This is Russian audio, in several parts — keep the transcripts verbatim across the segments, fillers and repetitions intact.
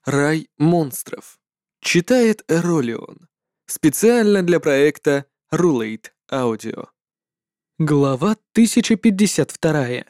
Рай монстров. Читает Эролион. Специально для проекта Rulate Audio. Глава тысяча пятьдесят два.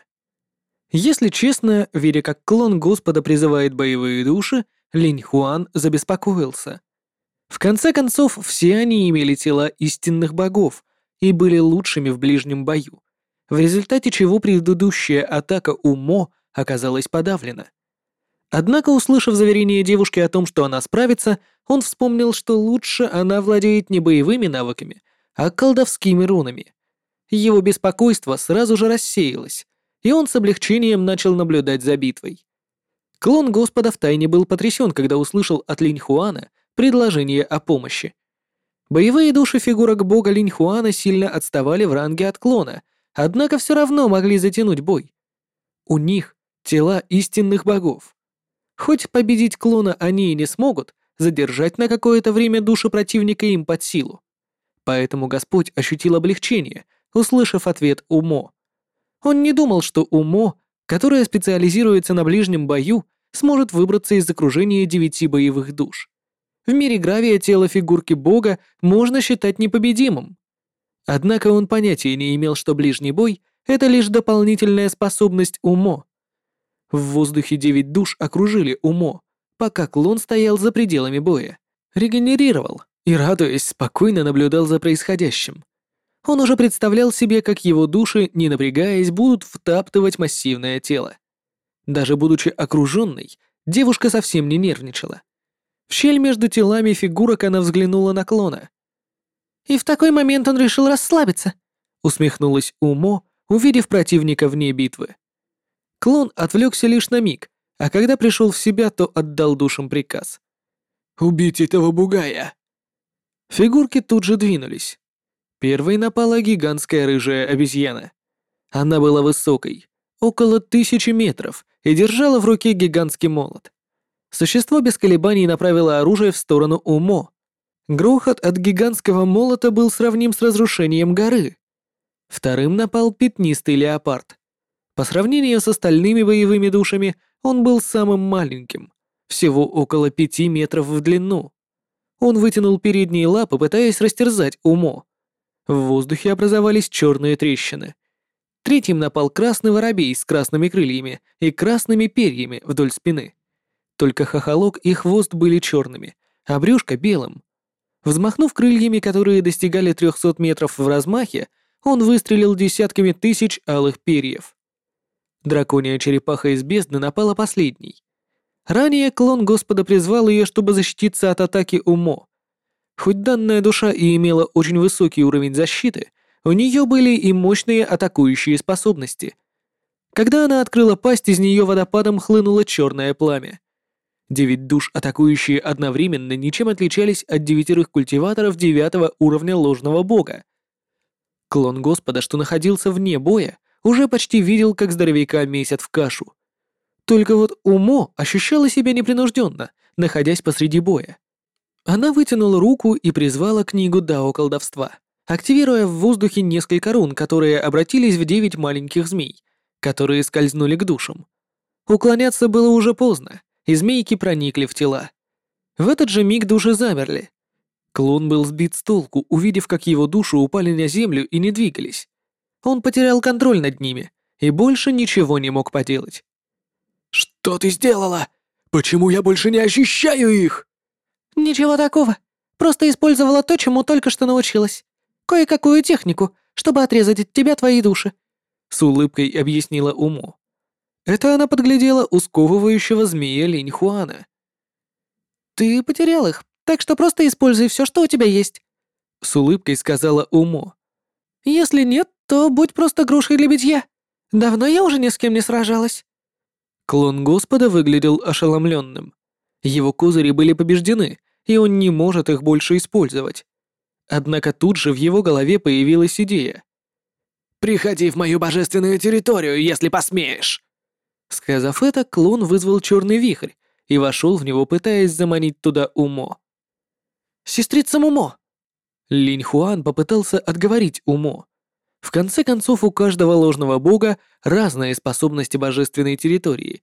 Если честно, видя как клон Господа призывает боевые души, Линь Хуан забеспокоился. В конце концов, все они имели тела истинных богов и были лучшими в ближнем бою, в результате чего предыдущая атака Умо оказалась подавлена. Однако, услышав заверение девушки о том, что она справится, он вспомнил, что лучше она владеет не боевыми навыками, а колдовскими рунами. Его беспокойство сразу же рассеялось, и он с облегчением начал наблюдать за битвой. Клон Господа втайне был потрясен, когда услышал от Линь Хуана предложение о помощи. Боевые души фигурок бога Линь Хуана сильно отставали в ранге от клона, однако все равно могли затянуть бой. У них тела истинных богов. Хоть победить клона они и не смогут, задержать на какое-то время души противника им под силу. Поэтому Господь ощутил облегчение, услышав ответ Умо. Он не думал, что Умо, которая специализируется на ближнем бою, сможет выбраться из окружения девяти боевых душ. В мире Гравия тело фигурки бога можно считать непобедимым. Однако он понятия не имел, что ближний бой — это лишь дополнительная способность Умо. В воздухе девять душ окружили Умо, пока клон стоял за пределами боя, регенерировал и, радуясь, спокойно наблюдал за происходящим. Он уже представлял себе, как его души, не напрягаясь, будут втаптывать массивное тело. Даже будучи окруженной, девушка совсем не нервничала. В щель между телами фигурок она взглянула на клона. «И в такой момент он решил расслабиться», — усмехнулась Умо, увидев противника вне битвы. Клон отвлекся лишь на миг, а когда пришел в себя, то отдал душам приказ. «Убить этого бугая!» Фигурки тут же двинулись. Первой напала гигантская рыжая обезьяна. Она была высокой, около тысячи метров, и держала в руке гигантский молот. Существо без колебаний направило оружие в сторону Умо. Грохот от гигантского молота был сравним с разрушением горы. Вторым напал пятнистый леопард. По сравнению с остальными боевыми душами, он был самым маленьким, всего около пяти метров в длину. Он вытянул передние лапы, пытаясь растерзать Умо. В воздухе образовались черные трещины. Третьим напал красный воробей с красными крыльями и красными перьями вдоль спины. Только хохолок и хвост были черными, а брюшко белым. Взмахнув крыльями, которые достигали трехсот метров в размахе, он выстрелил десятками тысяч алых перьев. Драконья черепаха из бездны напала последней. Ранее клон Господа призвал ее, чтобы защититься от атаки Умо. Хоть данная душа и имела очень высокий уровень защиты, у нее были и мощные атакующие способности. Когда она открыла пасть, из нее водопадом хлынуло черное пламя. Девять душ, атакующие одновременно, ничем отличались от девятерых культиваторов девятого уровня ложного бога. Клон Господа, что находился вне боя, уже почти видел, как здоровяка месят в кашу. Только вот Умо ощущала себя непринужденно, находясь посреди боя. Она вытянула руку и призвала книгу Дао колдовства, активируя в воздухе несколько рун, которые обратились в девять маленьких змей, которые скользнули к душам. Уклоняться было уже поздно, и змейки проникли в тела. В этот же миг души замерли. Клон был сбит с толку, увидев, как его души упали на землю и не двигались. Он потерял контроль над ними и больше ничего не мог поделать. «Что ты сделала? Почему я больше не ощущаю их?» «Ничего такого. Просто использовала то, чему только что научилась. Кое-какую технику, чтобы отрезать от тебя твои души», — с улыбкой объяснила Умо. Это она подглядела у сковывающего змея Линь Хуана. «Ты потерял их, так что просто используй все, что у тебя есть», — с улыбкой сказала Умо. «Если нет, то будь просто грушей для битья. Давно я уже ни с кем не сражалась». Клон Господа выглядел ошеломленным. Его козыри были побеждены, и он не может их больше использовать. Однако тут же в его голове появилась идея. «Приходи в мою божественную территорию, если посмеешь!» Сказав это, клон вызвал черный вихрь и вошел в него, пытаясь заманить туда Умо. «Сестрица Мумо!» Линь Хуан попытался отговорить Умо. В конце концов, у каждого ложного бога разные способности божественной территории,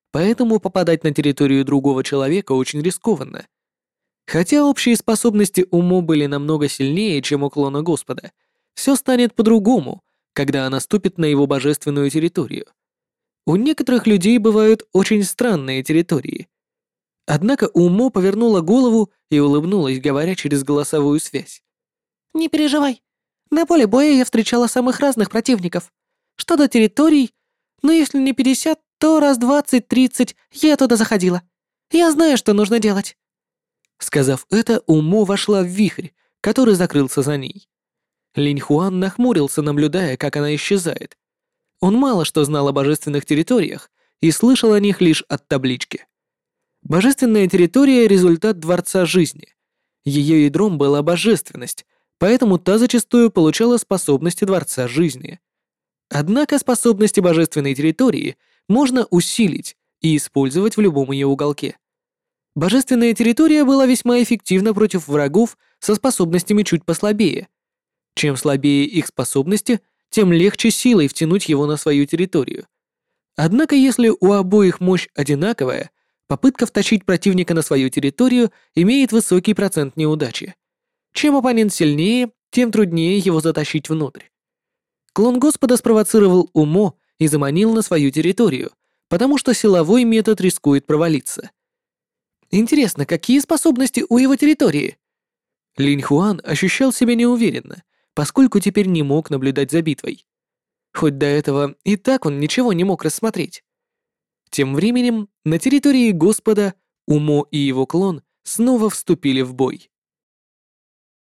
поэтому попадать на территорию другого человека очень рискованно. Хотя общие способности Умо были намного сильнее, чем у клона Господа, все станет по-другому, когда она ступит на его божественную территорию. У некоторых людей бывают очень странные территории. Однако Умо повернула голову и улыбнулась, говоря через голосовую связь. «Не переживай. На поле боя я встречала самых разных противников. Что до территорий, ну если не пятьдесят, то раз двадцать-тридцать я туда заходила. Я знаю, что нужно делать». Сказав это, Умо вошла в вихрь, который закрылся за ней. Линь Хуан нахмурился, наблюдая, как она исчезает. Он мало что знал о божественных территориях и слышал о них лишь от таблички. Божественная территория — результат Дворца Жизни. Ее ядром была божественность, поэтому та зачастую получала способности Дворца Жизни. Однако способности божественной территории можно усилить и использовать в любом ее уголке. Божественная территория была весьма эффективна против врагов со способностями чуть послабее. Чем слабее их способности, тем легче силой втянуть его на свою территорию. Однако если у обоих мощь одинаковая, попытка втащить противника на свою территорию имеет высокий процент неудачи. Чем оппонент сильнее, тем труднее его затащить внутрь. Клон Господа спровоцировал Умо и заманил на свою территорию, потому что силовой метод рискует провалиться. Интересно, какие способности у его территории? Линь Хуан ощущал себя неуверенно, поскольку теперь не мог наблюдать за битвой. Хоть до этого и так он ничего не мог рассмотреть. Тем временем на территории Господа Умо и его клон снова вступили в бой.